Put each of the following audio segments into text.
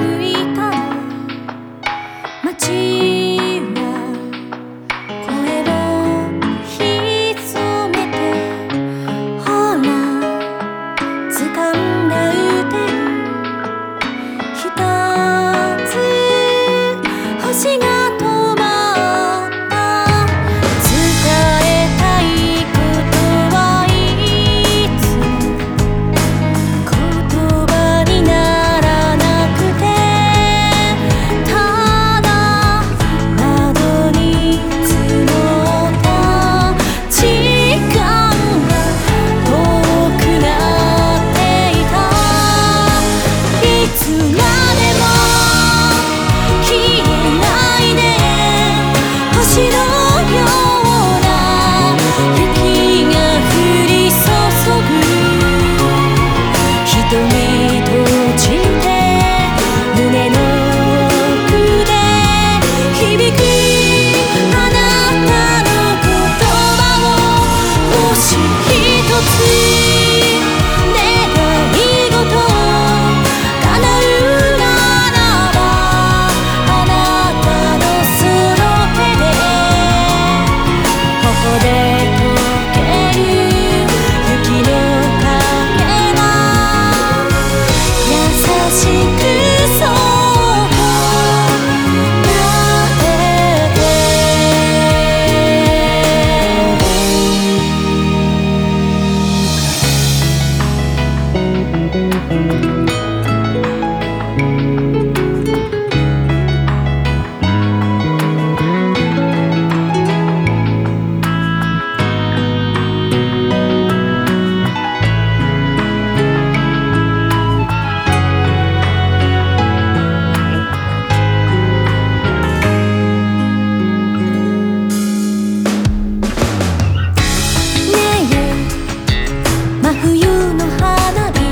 いた街は声を潜めてほら掴んだ腕にひとつ星が止まった伝えたいことはいつも言葉にならなくてただ窓に積もった時間が遠くなっていたいつまでも消えないで星のような雪が降り注ぐ瞳閉じて胸の奥で響くあなたの言葉をもし一つ願い事叶うならばあなたのその手でここで溶ける雪の影が優しくそっと撫でて真冬の花火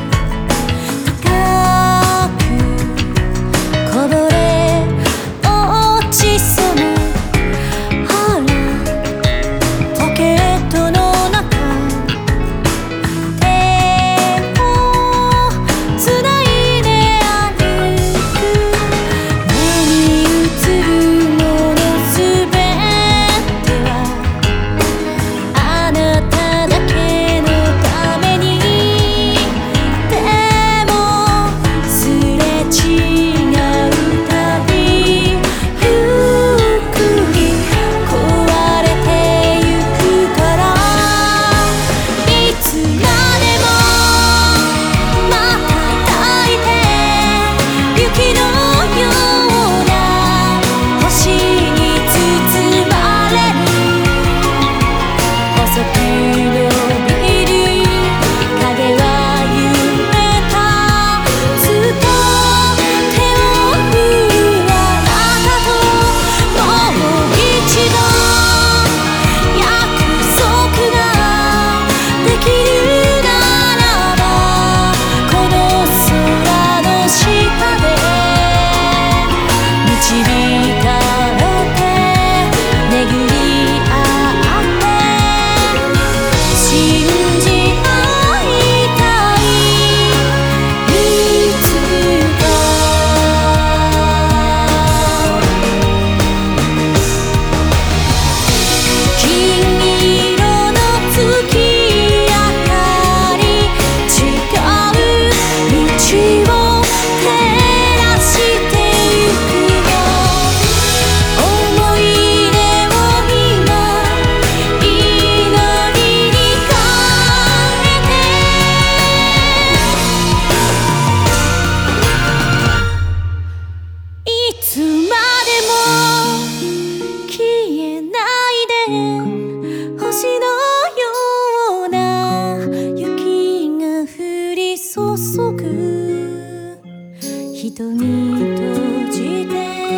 高くこぼれ落ちそうなほらポケットの中手をつないで歩く目に映るものすべてはあなただけのためにでもすれ違うたびゆっくり壊れてゆくからいつまでもまた抱いて雪のような星に包まれる細く伸びる影は夢たずっと手を振るあなたともう一度約束ができるならばこの空の下で導かれて巡り合って信じ合いたいいつか金色の月明かり違う道を照らしてゆくよ思い出を今祈りに変えていつまでも消えないで星のような雪が降り注ぐ瞳閉じて